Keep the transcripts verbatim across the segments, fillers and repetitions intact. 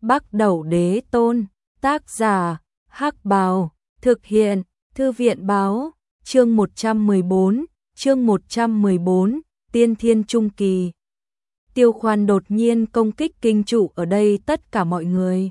Bắc Đẩu Đế Tôn, tác giả, Hắc Bào, thực hiện, Thư viện báo, chương một trăm mười bốn, chương một trăm mười bốn, Tiên Thiên Trung Kỳ. Tiêu Khoan đột nhiên công kích kinh trụ ở đây tất cả mọi người.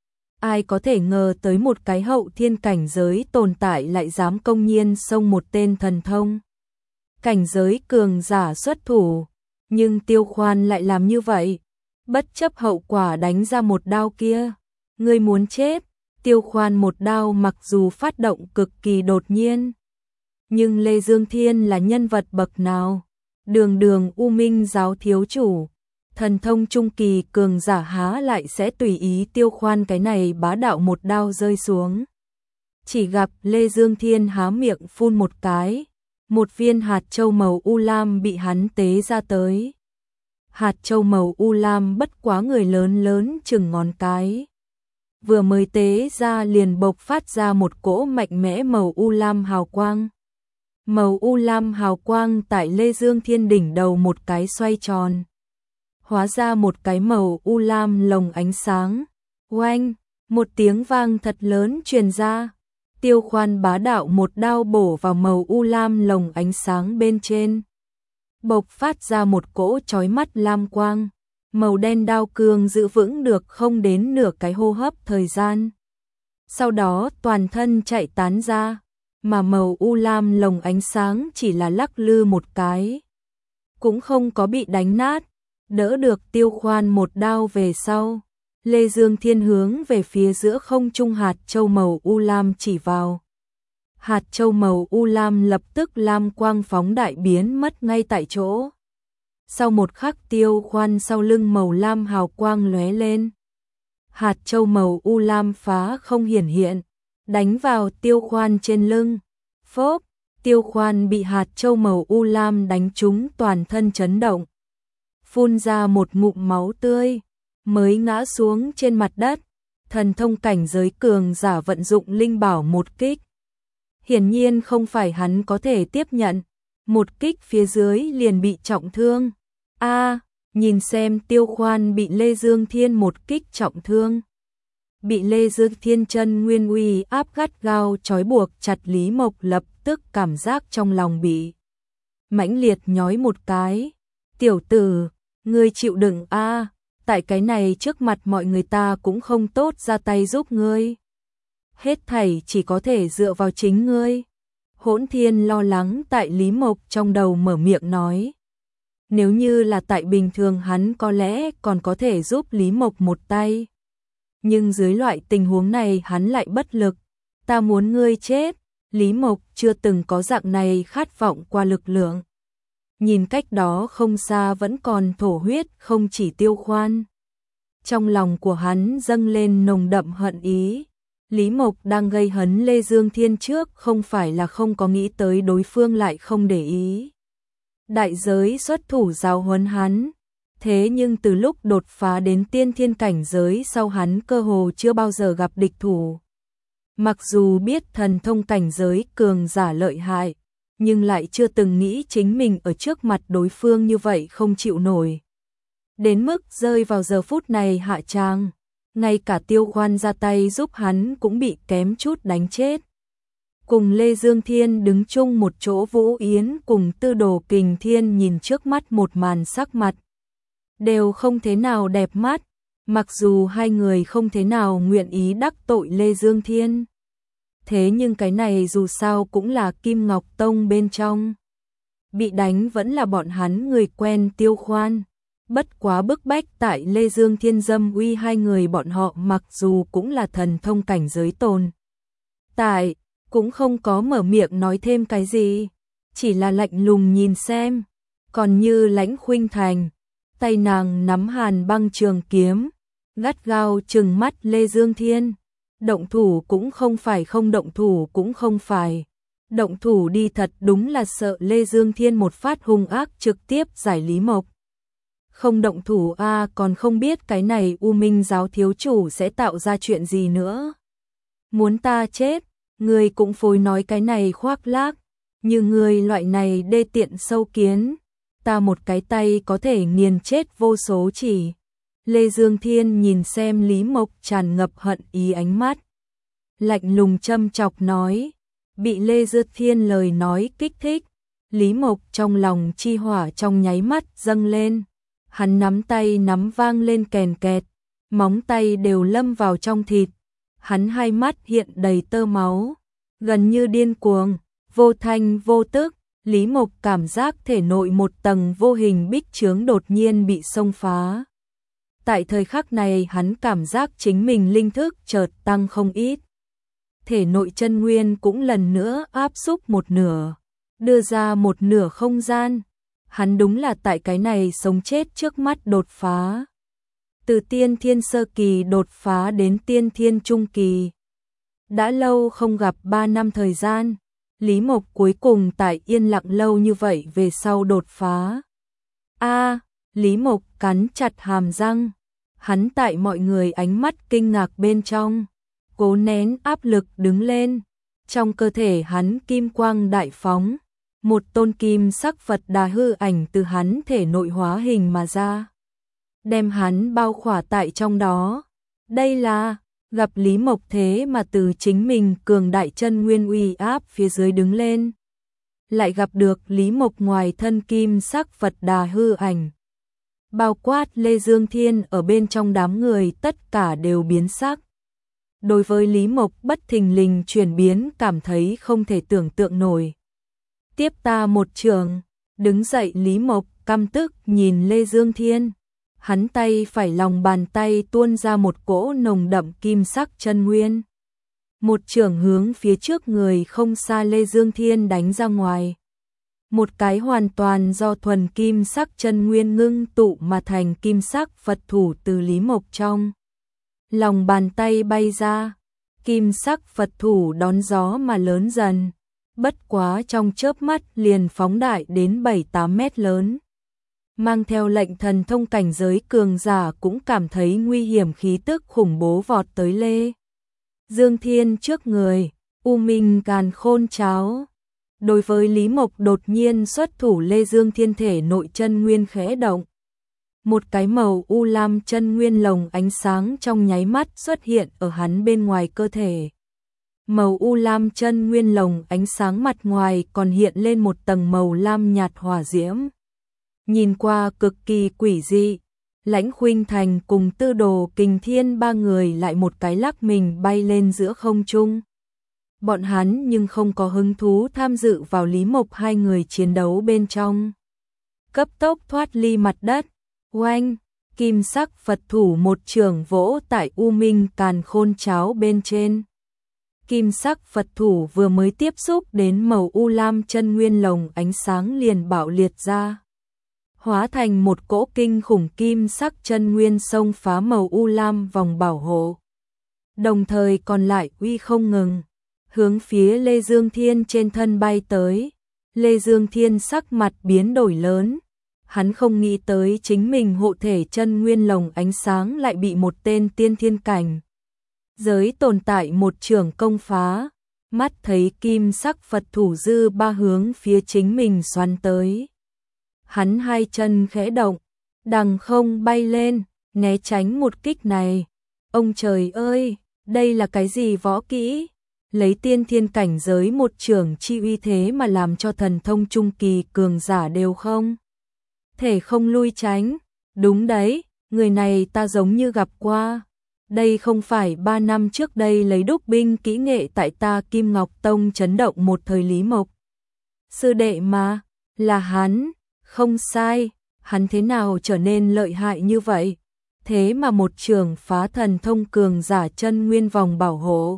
Ai có thể ngờ tới một cái hậu thiên cảnh giới tồn tại lại dám công nhiên xông một tên thần thông. Cảnh giới cường giả xuất thủ, nhưng Tiêu Khoan lại làm như vậy, bất chấp hậu quả đánh ra một đao kia. Ngươi muốn chết, Tiêu Khoan một đao mặc dù phát động cực kỳ đột nhiên. Nhưng Lê Dương Thiên là nhân vật bậc nào? Đường đường U Minh giáo thiếu chủ, thần thông trung kỳ cường giả há lại sẽ tùy ý Tiêu Khoan cái này bá đạo một đao rơi xuống. Chỉ gặp Lê Dương Thiên há miệng phun một cái, một viên hạt châu màu u lam bị hắn tế ra tới. Hạt châu màu u lam bất quá người lớn lớn chừng ngón cái. Vừa mới tế ra liền bộc phát ra một cỗ mạnh mẽ màu u lam hào quang. Màu u lam hào quang tại Lê Dương Thiên đỉnh đầu một cái xoay tròn. Hóa ra một cái màu u lam lồng ánh sáng. Oanh, một tiếng vang thật lớn truyền ra. Tiêu Khoan bá đạo một đao bổ vào màu u lam lồng ánh sáng bên trên. Bộc phát ra một cỗ chói mắt lam quang. Màu đen đao cương giữ vững được không đến nửa cái hô hấp thời gian. Sau đó toàn thân chạy tán ra, mà màu u lam lồng ánh sáng chỉ là lắc lư một cái. Cũng không có bị đánh nát, đỡ được Tiêu Khoan một đao về sau. Lê Dương Thiên hướng về phía giữa không trung hạt châu màu u lam chỉ vào. Hạt châu màu u lam lập tức lam quang phóng đại biến mất ngay tại chỗ. Sau một khắc Tiêu Khoan sau lưng màu lam hào quang lóe lên. Hạt châu màu u lam phá không hiển hiện, đánh vào Tiêu Khoan trên lưng. Phốp, Tiêu Khoan bị hạt châu màu u lam đánh trúng toàn thân chấn động. Phun ra một ngụm máu tươi, mới ngã xuống trên mặt đất. Thần thông cảnh giới cường giả vận dụng linh bảo một kích. Hiển nhiên không phải hắn có thể tiếp nhận. Một kích phía dưới liền bị trọng thương. A, à, nhìn xem Tiêu Khoan bị Lê Dương Thiên một kích trọng thương. Bị Lê Dương Thiên chân nguyên uy áp gắt gao trói buộc chặt, Lý Mộc lập tức cảm giác trong lòng bị mãnh liệt nhói một cái. Tiểu tử, ngươi chịu đựng a, à, tại cái này trước mặt mọi người ta cũng không tốt ra tay giúp ngươi. Hết thảy chỉ có thể dựa vào chính ngươi. Hỗn Thiên lo lắng tại Lý Mộc trong đầu mở miệng nói. Nếu như là tại bình thường hắn có lẽ còn có thể giúp Lý Mộc một tay. Nhưng dưới loại tình huống này hắn lại bất lực. Ta muốn ngươi chết. Lý Mộc chưa từng có dạng này khát vọng qua lực lượng. Nhìn cách đó không xa vẫn còn thổ huyết không chỉ Tiêu Khoan. Trong lòng của hắn dâng lên nồng đậm hận ý. Lý Mộc đang gây hấn Lê Dương Thiên trước không phải là không có nghĩ tới đối phương lại không để ý. Đại giới xuất thủ giáo huấn hắn. Thế nhưng từ lúc đột phá đến tiên thiên cảnh giới sau hắn cơ hồ chưa bao giờ gặp địch thủ. Mặc dù biết thần thông cảnh giới cường giả lợi hại, nhưng lại chưa từng nghĩ chính mình ở trước mặt đối phương như vậy không chịu nổi. Đến mức rơi vào giờ phút này hạ tràng. Ngay cả Tiêu Khoan ra tay giúp hắn cũng bị kém chút đánh chết. Cùng Lê Dương Thiên đứng chung một chỗ, Vũ Yến cùng Tư Đồ Kình Thiên nhìn trước mắt một màn sắc mặt. Đều không thế nào đẹp mắt, mặc dù hai người không thế nào nguyện ý đắc tội Lê Dương Thiên. Thế nhưng cái này dù sao cũng là Kim Ngọc Tông bên trong. Bị đánh vẫn là bọn hắn người quen Tiêu Khoan. Bất quá bức bách tại Lê Dương Thiên dâm uy hai người bọn họ mặc dù cũng là thần thông cảnh giới tồn tại, cũng không có mở miệng nói thêm cái gì, chỉ là lạnh lùng nhìn xem. Còn như Lãnh Khuynh Thành, tay nàng nắm hàn băng trường kiếm, gắt gao trừng mắt Lê Dương Thiên. Động thủ cũng không phải, không động thủ cũng không phải. Động thủ đi thật đúng là sợ Lê Dương Thiên một phát hung ác trực tiếp giải Lý Mộc. Không động thủ a à, còn không biết cái này U Minh giáo thiếu chủ sẽ tạo ra chuyện gì nữa. Muốn ta chết, ngươi cũng phối nói cái này khoác lác, như ngươi loại này đê tiện sâu kiến, ta một cái tay có thể nghiền chết vô số chỉ. Lê Dương Thiên nhìn xem Lý Mộc tràn ngập hận ý ánh mắt. Lạnh lùng châm chọc nói, bị Lê Dương Thiên lời nói kích thích. Lý Mộc trong lòng chi hỏa trong nháy mắt dâng lên. Hắn nắm tay nắm vang lên kèn kẹt, móng tay đều lâm vào trong thịt. Hắn hai mắt hiện đầy tơ máu, gần như điên cuồng, vô thanh vô tức. Lý Mộc cảm giác thể nội một tầng vô hình bích chướng đột nhiên bị xông phá. Tại thời khắc này hắn cảm giác chính mình linh thức chợt tăng không ít. Thể nội chân nguyên cũng lần nữa áp xúc một nửa, đưa ra một nửa không gian. Hắn đúng là tại cái này sống chết trước mắt đột phá. Từ tiên thiên sơ kỳ đột phá đến tiên thiên trung kỳ. Đã lâu không gặp ba năm thời gian, Lý Mộc cuối cùng tại yên lặng lâu như vậy về sau đột phá. A, Lý Mộc cắn chặt hàm răng, hắn tại mọi người ánh mắt kinh ngạc bên trong, cố nén áp lực đứng lên, trong cơ thể hắn kim quang đại phóng, một tôn kim sắc Phật Đà hư ảnh từ hắn thể nội hóa hình mà ra, đem hắn bao khỏa tại trong đó. Đây là gặp Lý Mộc thế mà từ chính mình cường đại chân nguyên uy áp phía dưới đứng lên, lại gặp được Lý Mộc ngoài thân kim sắc Phật Đà hư ảnh, bao quát Lê Dương Thiên ở bên trong đám người tất cả đều biến sắc. Đối với Lý Mộc bất thình lình chuyển biến cảm thấy không thể tưởng tượng nổi. Tiếp ta một trường, đứng dậy Lý Mộc căm tức nhìn Lê Dương Thiên. Hắn tay phải lòng bàn tay tuôn ra một cỗ nồng đậm kim sắc chân nguyên. Một trường hướng phía trước người không xa Lê Dương Thiên đánh ra ngoài. Một cái hoàn toàn do thuần kim sắc chân nguyên ngưng tụ mà thành kim sắc Phật thủ từ Lý Mộc trong lòng bàn tay bay ra. Kim sắc Phật thủ đón gió mà lớn dần, bất quá trong chớp mắt liền phóng đại đến bảy tám mét lớn. Mang theo lệnh thần thông cảnh giới cường giả cũng cảm thấy nguy hiểm khí tức khủng bố vọt tới Lê Dương Thiên trước người, U Minh Càn Khôn Cháo. Đối với Lý Mộc đột nhiên xuất thủ, Lê Dương Thiên thể nội chân nguyên khẽ động. Một cái màu u lam chân nguyên lồng ánh sáng trong nháy mắt xuất hiện ở hắn bên ngoài cơ thể. Màu u lam chân nguyên lồng ánh sáng mặt ngoài còn hiện lên một tầng màu lam nhạt hỏa diễm. Nhìn qua cực kỳ quỷ dị. Lãnh Khuynh Thành cùng Tư Đồ Kình Thiên ba người lại một cái lắc mình bay lên giữa không trung. Bọn hắn nhưng không có hứng thú tham dự vào Lý Mộc hai người chiến đấu bên trong. Cấp tốc thoát ly mặt đất. Oanh, kim sắc Phật thủ một trường vỗ tại U Minh Càn Khôn Cháo bên trên. Kim sắc Phật thủ vừa mới tiếp xúc đến màu u lam chân nguyên lồng ánh sáng liền bạo liệt ra, hóa thành một cỗ kinh khủng kim sắc chân nguyên xông phá màu u lam vòng bảo hộ. Đồng thời còn lại uy không ngừng, hướng phía Lê Dương Thiên trên thân bay tới. Lê Dương Thiên sắc mặt biến đổi lớn. Hắn không nghĩ tới chính mình hộ thể chân nguyên lồng ánh sáng lại bị một tên tiên thiên cảnh giới tồn tại một trường công phá. Mắt thấy kim sắc Phật thủ dư ba hướng phía chính mình xoắn tới. Hắn hai chân khẽ động, đằng không bay lên, né tránh một kích này. Ông trời ơi, đây là cái gì võ kỹ? Lấy tiên thiên cảnh giới một trường chi uy thế mà làm cho thần thông trung kỳ cường giả đều không thể không lui tránh. Đúng đấy, người này ta giống như gặp qua. Đây không phải ba năm trước đây lấy đúc binh kỹ nghệ tại ta Kim Ngọc Tông chấn động một thời Lý Mộc sư đệ mà, là hắn, không sai. Hắn thế nào trở nên lợi hại như vậy? Thế mà một trường phá thần thông cường giả chân nguyên vòng bảo hộ.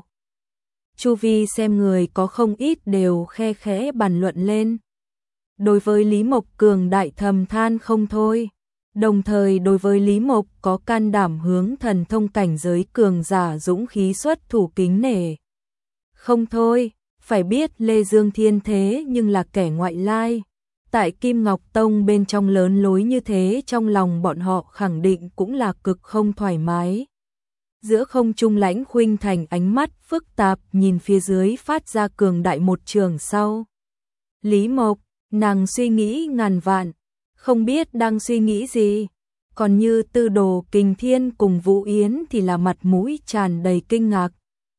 Chu vi xem người có không ít đều khe khẽ bàn luận lên. Đối với Lý Mộc cường đại thầm than không thôi. Đồng thời đối với Lý Mộc có can đảm hướng thần thông cảnh giới cường giả dũng khí xuất thủ kính nể. Không thôi, phải biết Lê Dương Thiên thế nhưng là kẻ ngoại lai. Tại Kim Ngọc Tông bên trong lớn lối như thế, trong lòng bọn họ khẳng định cũng là cực không thoải mái. Giữa không trung Lãnh Khuynh Thành ánh mắt phức tạp nhìn phía dưới phát ra cường đại một trường sau. Lý Mộc, nàng suy nghĩ ngàn vạn, không biết đang suy nghĩ gì. còn như Tư Đồ Kình Thiên cùng Vũ Yến thì là mặt mũi tràn đầy kinh ngạc.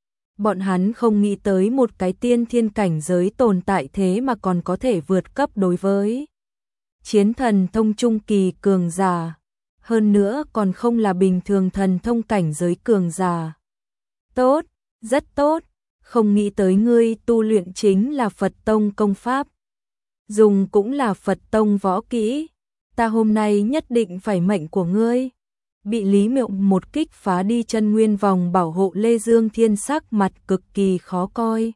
Bọn hắn không nghĩ tới một cái tiên thiên cảnh giới tồn tại thế mà còn có thể vượt cấp đối với chiến thần thông trung kỳ cường giả, hơn nữa còn không là bình thường thần thông cảnh giới cường giả. Tốt, rất tốt, không nghĩ tới ngươi tu luyện chính là Phật tông công pháp, dùng cũng là Phật tông võ kỹ, ta hôm nay nhất định phải mệnh của ngươi. Bị Lý Miệu một kích phá đi chân nguyên vòng bảo hộ, Lê Dương Thiên sắc mặt cực kỳ khó coi.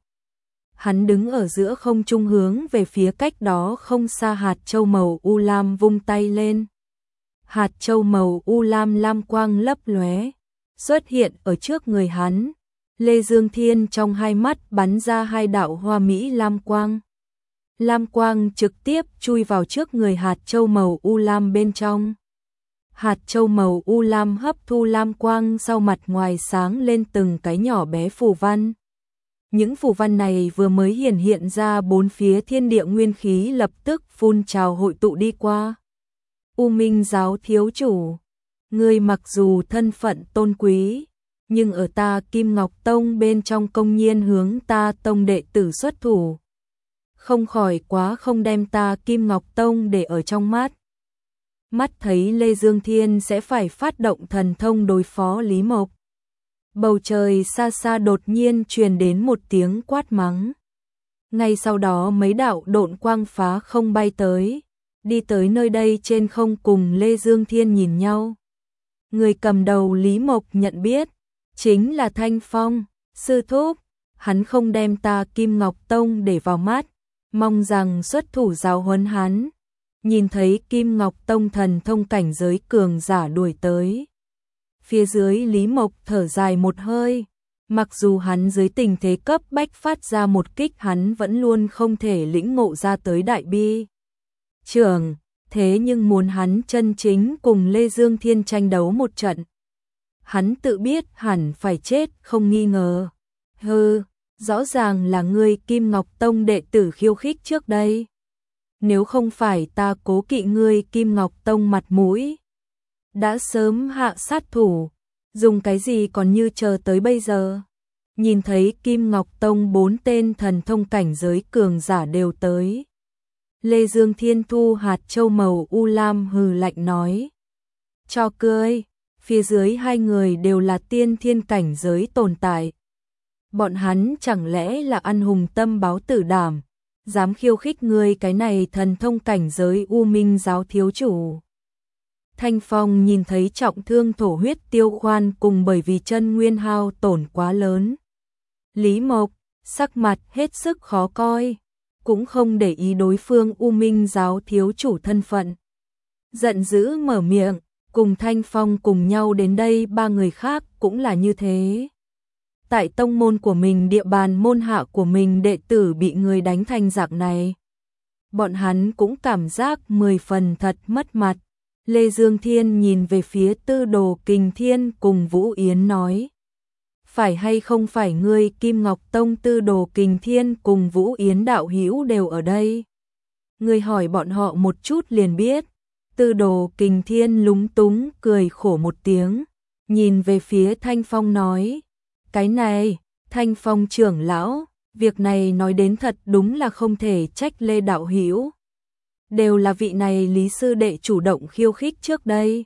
Hắn đứng ở giữa không trung hướng về phía cách đó không xa hạt châu màu u lam vung tay lên. Hạt châu màu u lam lam quang lấp lóe, xuất hiện ở trước người hắn. Lê Dương Thiên trong hai mắt bắn ra hai đạo hoa mỹ lam quang. Lam quang trực tiếp chui vào trước người hạt châu màu u lam bên trong. Hạt châu màu u lam hấp thu lam quang, sau mặt ngoài sáng lên từng cái nhỏ bé phù văn. Những phù văn này vừa mới hiển hiện ra, bốn phía thiên địa nguyên khí lập tức phun trào hội tụ đi qua. U Minh giáo thiếu chủ, ngươi mặc dù thân phận tôn quý, nhưng ở ta Kim Ngọc Tông bên trong công nhiên hướng ta tông đệ tử xuất thủ, không khỏi quá không đem ta Kim Ngọc Tông để ở trong mắt. Mắt thấy Lê Dương Thiên sẽ phải phát động thần thông đối phó Lý Mộc. Bầu trời xa xa đột nhiên truyền đến một tiếng quát mắng. Ngay sau đó mấy đạo độn quang phá không bay tới, đi tới nơi đây trên không cùng Lê Dương Thiên nhìn nhau. Người cầm đầu Lý Mộc nhận biết, chính là Thanh Phong, sư thúc, hắn không đem ta Kim Ngọc Tông để vào mắt, mong rằng xuất thủ giáo huấn hắn. Nhìn thấy Kim Ngọc Tông thần thông cảnh giới cường giả đuổi tới, phía dưới Lý Mộc thở dài một hơi, mặc dù hắn dưới tình thế cấp bách phát ra một kích, hắn vẫn luôn không thể lĩnh ngộ ra tới đại bi trưởng, thế nhưng muốn hắn chân chính cùng Lê Dương Thiên tranh đấu một trận, hắn tự biết hẳn phải chết không nghi ngờ. Hừ, rõ ràng là ngươi Kim Ngọc Tông đệ tử khiêu khích trước đây. Nếu không phải ta cố kỵ ngươi Kim Ngọc Tông mặt mũi, đã sớm hạ sát thủ, dùng cái gì còn như chờ tới bây giờ. Nhìn thấy Kim Ngọc Tông bốn tên thần thông cảnh giới cường giả đều tới, Lê Dương Thiên thu hạt châu màu u lam hừ lạnh nói. Cho cười, phía dưới hai người đều là tiên thiên cảnh giới tồn tại. Bọn hắn chẳng lẽ là ăn hùng tâm báo tử đảm, dám khiêu khích ngươi cái này thần thông cảnh giới U Minh giáo thiếu chủ. Thanh Phong nhìn thấy trọng thương thổ huyết Tiêu Khoan cùng bởi vì chân nguyên hao tổn quá lớn. Lý Mộc, sắc mặt hết sức khó coi, cũng không để ý đối phương U Minh giáo thiếu chủ thân phận. Giận dữ mở miệng, cùng Thanh Phong cùng nhau đến đây, ba người khác cũng là như thế. Tại tông môn của mình, địa bàn môn hạ của mình đệ tử bị người đánh thành dạng này, bọn hắn cũng cảm giác mười phần thật mất mặt. Lê Dương Thiên nhìn về phía Tư Đồ Kình Thiên cùng Vũ Yến nói. Phải hay không phải ngươi Kim Ngọc Tông Tư Đồ Kình Thiên cùng Vũ Yến đạo hữu đều ở đây? Ngươi hỏi bọn họ một chút liền biết. Tư Đồ Kình Thiên lúng túng cười khổ một tiếng, nhìn về phía Thanh Phong nói. Cái này, Thanh Phong trưởng lão, việc này nói đến thật đúng là không thể trách Lê đạo hữu. Đều là vị này Lý sư đệ chủ động khiêu khích trước đây.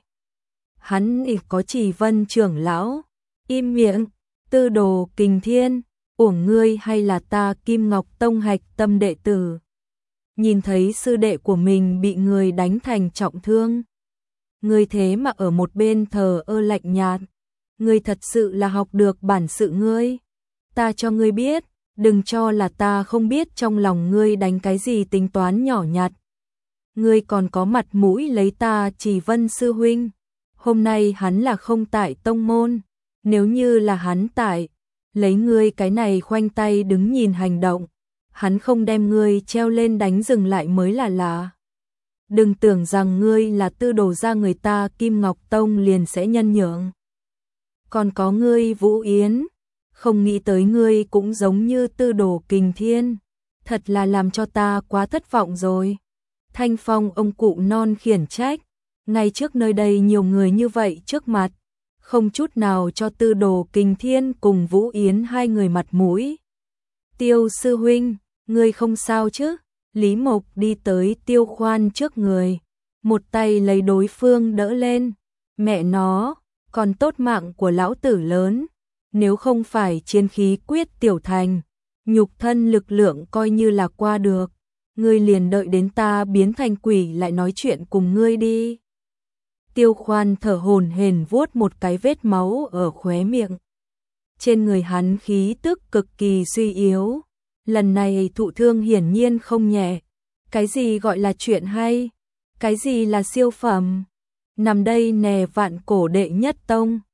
Hắn亦có Chỉ Vân trưởng lão. Im miệng, Tư Đồ Kình Thiên, uổng ngươi hay là ta Kim Ngọc Tông hạch tâm đệ tử. Nhìn thấy sư đệ của mình bị người đánh thành trọng thương, ngươi thế mà ở một bên thờ ơ lạnh nhạt. Ngươi thật sự là học được bản sự ngươi. Ta cho ngươi biết, đừng cho là ta không biết trong lòng ngươi đánh cái gì tính toán nhỏ nhặt. Ngươi còn có mặt mũi lấy ta Chỉ Vân sư huynh. Hôm nay hắn là không tại tông môn, nếu như là hắn tại, lấy ngươi cái này khoanh tay đứng nhìn hành động, hắn không đem ngươi treo lên đánh dừng lại mới là lạ. Đừng tưởng rằng ngươi là Tư Đồ gia người ta Kim Ngọc Tông liền sẽ nhân nhượng. Còn có ngươi Vũ Yến, không nghĩ tới ngươi cũng giống như Tư Đồ Kình Thiên, thật là làm cho ta quá thất vọng rồi. Thanh Phong ông cụ non khiển trách, ngay trước nơi đây nhiều người như vậy trước mặt, không chút nào cho Tư Đồ Kình Thiên cùng Vũ Yến hai người mặt mũi. Tiêu sư huynh, ngươi không sao chứ? Lý Mộc đi tới Tiêu Khoan trước người, một tay lấy đối phương đỡ lên. Mẹ nó, còn tốt mạng của lão tử lớn, nếu không phải chiến khí quyết tiểu thành, nhục thân lực lượng coi như là qua được, ngươi liền đợi đến ta biến thành quỷ lại nói chuyện cùng ngươi đi. Tiêu Khoan thở hổn hển vuốt một cái vết máu ở khóe miệng. Trên người hắn khí tức cực kỳ suy yếu, lần này thụ thương hiển nhiên không nhẹ. Cái gì gọi là chuyện hay? Cái gì là siêu phẩm? Nằm đây nè vạn cổ đệ nhất tông,